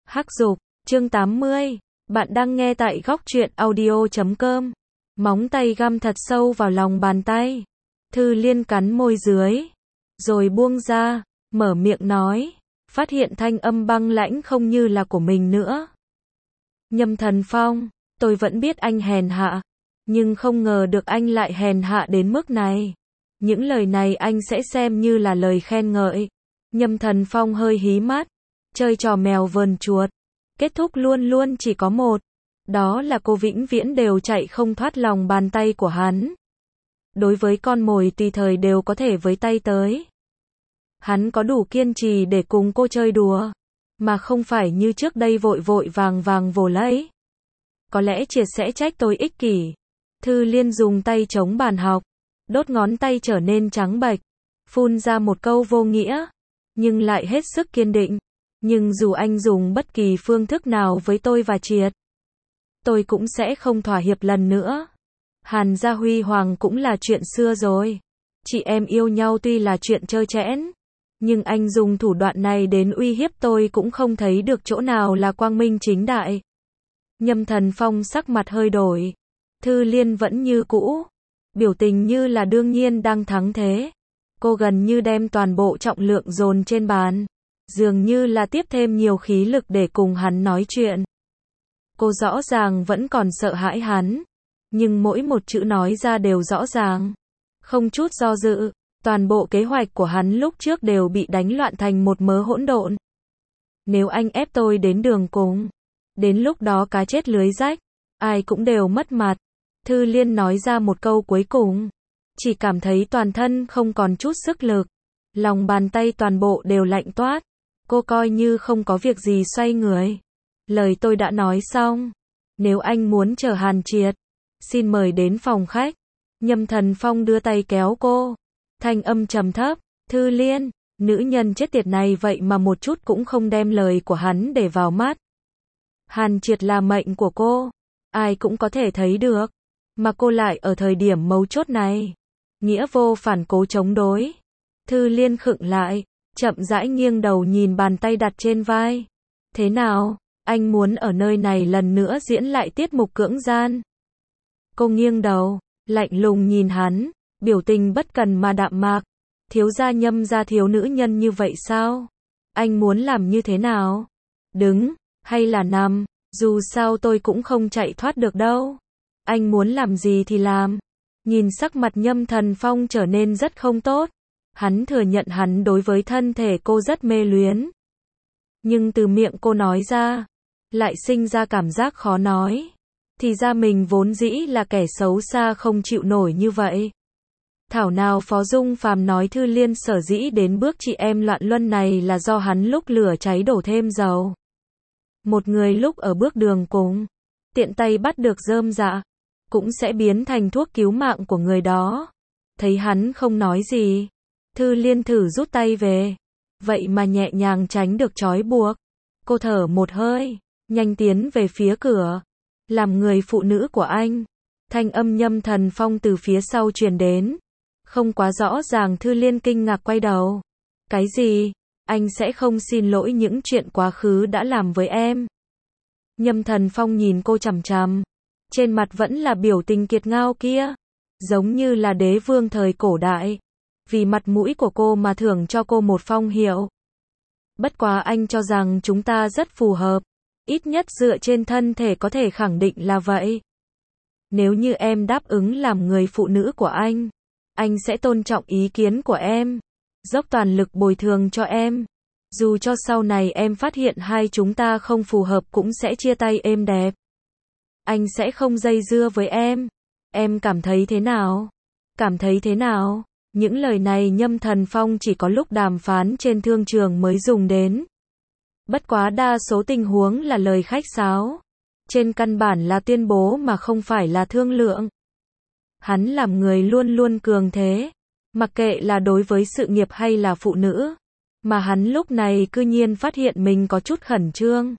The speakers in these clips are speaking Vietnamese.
Hắc Dục, chương 80. Bạn đang nghe tại góc truyện audio.com. Móng tay găm thật sâu vào lòng bàn tay. Thư Liên cắn môi dưới, rồi buông ra, mở miệng nói, phát hiện thanh âm băng lãnh không như là của mình nữa. Nhâm Thần Phong, tôi vẫn biết anh hèn hạ, nhưng không ngờ được anh lại hèn hạ đến mức này. Những lời này anh sẽ xem như là lời khen ngợi. Nhâm Thần Phong hơi hí mắt, chơi trò mèo vờn chuột. Kết thúc luôn luôn chỉ có một, đó là cô vĩnh viễn đều chạy không thoát lòng bàn tay của hắn. Đối với con mồi tùy thời đều có thể với tay tới. Hắn có đủ kiên trì để cùng cô chơi đùa, mà không phải như trước đây vội vội vàng vồ lấy. Có lẽ Triệt sẽ trách tôi ích kỷ. Thư Liên dùng tay chống bàn học, đốt ngón tay trở nên trắng bệch, phun ra một câu vô nghĩa, nhưng lại hết sức kiên định. Nhưng dù anh dùng bất kỳ phương thức nào với tôi và Triệt, tôi cũng sẽ không thỏa hiệp lần nữa. Hàn gia huy hoàng cũng là chuyện xưa rồi. Chị em yêu nhau tuy là chuyện trơ trẽn, nhưng anh dùng thủ đoạn này đến uy hiếp tôi cũng không thấy được chỗ nào là quang minh chính đại. Nhâm Thần Phong sắc mặt hơi đổi. Thư Liên vẫn như cũ, biểu tình như là đương nhiên đang thắng thế. Cô gần như đem toàn bộ trọng lượng dồn trên bàn, dường như là tiếp thêm nhiều khí lực để cùng hắn nói chuyện. Cô rõ ràng vẫn còn sợ hãi hắn, nhưng mỗi một chữ nói ra đều rõ ràng, không chút do dự. Toàn bộ kế hoạch của hắn lúc trước đều bị đánh loạn thành một mớ hỗn độn. Nếu anh ép tôi đến đường cùng, đến lúc đó cá chết lưới rách, ai cũng đều mất mặt. Thư Liên nói ra một câu cuối cùng, chỉ cảm thấy toàn thân không còn chút sức lực, lòng bàn tay toàn bộ đều lạnh toát. Cô coi như không có việc gì xoay người. Lời tôi đã nói xong, nếu anh muốn chờ Hàn Triệt, xin mời đến phòng khách. Nhâm Thần Phong đưa tay kéo cô, thanh âm trầm thấp, Thư Liên, nữ nhân chết tiệt này vậy mà một chút cũng không đem lời của hắn để vào mắt. Hàn Triệt là mệnh của cô, ai cũng có thể thấy được, mà cô lại ở thời điểm mấu chốt này, nghĩa vô phản cố chống đối. Thư Liên khựng lại, chậm rãi nghiêng đầu nhìn bàn tay đặt trên vai. Thế nào, anh muốn ở nơi này lần nữa diễn lại tiết mục cưỡng gian? Cô nghiêng đầu, lạnh lùng nhìn hắn, biểu tình bất cần mà đạm mạc. Thiếu gia Nhâm gia thiếu nữ nhân như vậy sao? Anh muốn làm như thế nào? Đứng, hay là nằm? Dù sao tôi cũng không chạy thoát được đâu. Anh muốn làm gì thì làm. Nhìn sắc mặt Nhâm Thần Phong trở nên rất không tốt. Hắn thừa nhận hắn đối với thân thể cô rất mê luyến. Nhưng từ miệng cô nói ra, lại sinh ra cảm giác khó nói. Thì ra mình vốn dĩ là kẻ xấu xa không chịu nổi như vậy. Thảo nào Phó Dung Phàm nói Thư Liên sở dĩ đến bước chị em loạn luân này là do hắn lúc lửa cháy đổ thêm dầu. Một người lúc ở bước đường cùng, tiện tay bắt được rơm rạ, cũng sẽ biến thành thuốc cứu mạng của người đó. Thấy hắn không nói gì, Thư Liên thử rút tay về, vậy mà nhẹ nhàng tránh được trói buộc. Cô thở một hơi, nhanh tiến về phía cửa. Làm người phụ nữ của anh. Thanh âm Nhâm Thần Phong từ phía sau truyền đến. Không quá rõ ràng. Thư Liên kinh ngạc quay đầu. Cái gì? Anh sẽ không xin lỗi những chuyện quá khứ đã làm với em. Nhâm Thần Phong nhìn cô chằm chằm. Trên mặt vẫn là biểu tình kiệt ngao kia, giống như là đế vương thời cổ đại. Vì mặt mũi của cô mà thưởng cho cô một phong hiệu. Bất quá anh cho rằng chúng ta rất phù hợp. Ít nhất dựa trên thân thể có thể khẳng định là vậy. Nếu như em đáp ứng làm người phụ nữ của anh sẽ tôn trọng ý kiến của em, dốc toàn lực bồi thường cho em. Dù cho sau này em phát hiện hai chúng ta không phù hợp cũng sẽ chia tay êm đẹp. Anh sẽ không dây dưa với em. Em cảm thấy thế nào? Cảm thấy thế nào? Những lời này Nhâm Thần Phong chỉ có lúc đàm phán trên thương trường mới dùng đến. Bất quá đa số tình huống là lời khách sáo. Trên căn bản là tuyên bố mà không phải là thương lượng. Hắn làm người luôn luôn cường thế. Mặc kệ là đối với sự nghiệp hay là phụ nữ. Mà hắn lúc này cư nhiên phát hiện mình có chút khẩn trương.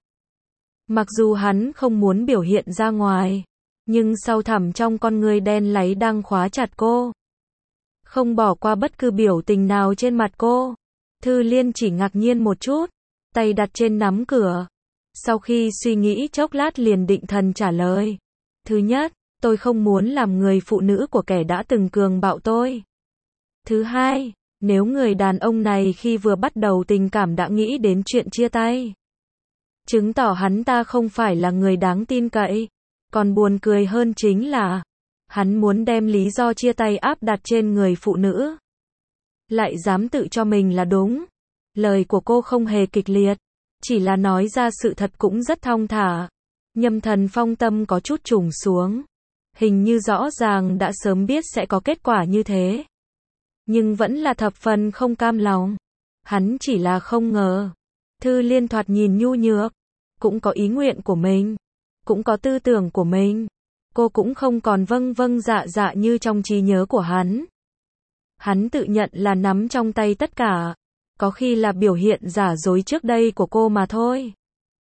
Mặc dù hắn không muốn biểu hiện ra ngoài. Nhưng sâu thẳm trong con người đen láy đang khóa chặt cô. Không bỏ qua bất cứ biểu tình nào trên mặt cô. Thư Liên chỉ ngạc nhiên một chút. Tay đặt trên nắm cửa, Sau khi suy nghĩ chốc lát liền định thần trả lời. Thứ nhất, tôi không muốn làm người phụ nữ của kẻ đã từng cường bạo tôi. Thứ hai, nếu người đàn ông này khi vừa bắt đầu tình cảm đã nghĩ đến chuyện chia tay, chứng tỏ hắn ta không phải là người đáng tin cậy. Còn buồn cười hơn chính là, hắn muốn đem lý do chia tay áp đặt trên người phụ nữ. Lại dám tự cho mình là đúng. Lời của cô không hề kịch liệt, chỉ là nói ra sự thật cũng rất thong thả. Nhâm Thần Phong tâm có chút trùng xuống. Hình như rõ ràng đã sớm biết sẽ có kết quả như thế. Nhưng vẫn là thập phần không cam lòng. Hắn chỉ là không ngờ. Thư Liên thoạt nhìn nhu nhược, cũng có ý nguyện của mình, cũng có tư tưởng của mình. Cô cũng không còn vâng vâng dạ dạ như trong trí nhớ của hắn. Hắn tự nhận là nắm trong tay tất cả. Có khi là biểu hiện giả dối trước đây của cô mà thôi.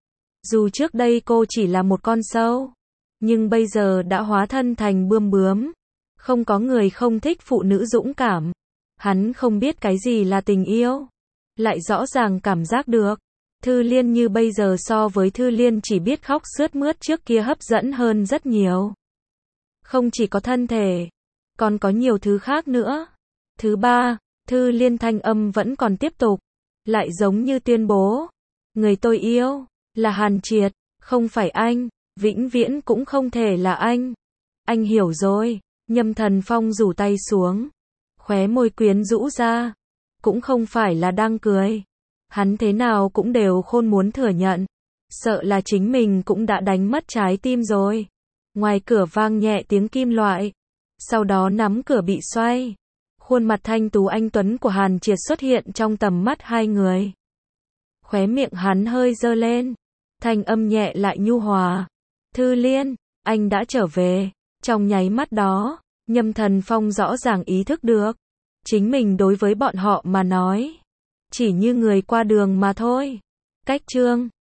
Dù trước đây cô chỉ là một con sâu, nhưng bây giờ đã hóa thân thành bươm bướm. Không có người không thích phụ nữ dũng cảm. Hắn không biết cái gì là tình yêu, lại rõ ràng cảm giác được. Thư Liên như bây giờ so với Thư Liên chỉ biết khóc sướt mướt trước kia hấp dẫn hơn rất nhiều. Không chỉ có thân thể, còn có nhiều thứ khác nữa. Thứ ba, Thư Liên thanh âm vẫn còn tiếp tục, lại giống như tuyên bố, người tôi yêu là Hàn Triệt, không phải anh, vĩnh viễn cũng không thể là anh. Anh hiểu rồi. Nhâm Thần Phong rủ tay xuống, khóe môi quyến rũ ra, cũng không phải là đang cười. Hắn thế nào cũng đều khôn muốn thừa nhận, sợ là chính mình cũng đã đánh mất trái tim rồi. Ngoài cửa vang nhẹ tiếng kim loại, sau đó nắm cửa bị xoay. Khuôn mặt thanh tú anh tuấn của Hàn Triệt xuất hiện trong tầm mắt hai người. Khóe miệng hắn hơi giơ lên, thanh âm nhẹ lại nhu hòa. Thư Liên, anh đã trở về. Trong nháy mắt đó, Nhâm Thần Phong rõ ràng ý thức được, chính mình đối với bọn họ mà nói, chỉ như người qua đường mà thôi. Cách chương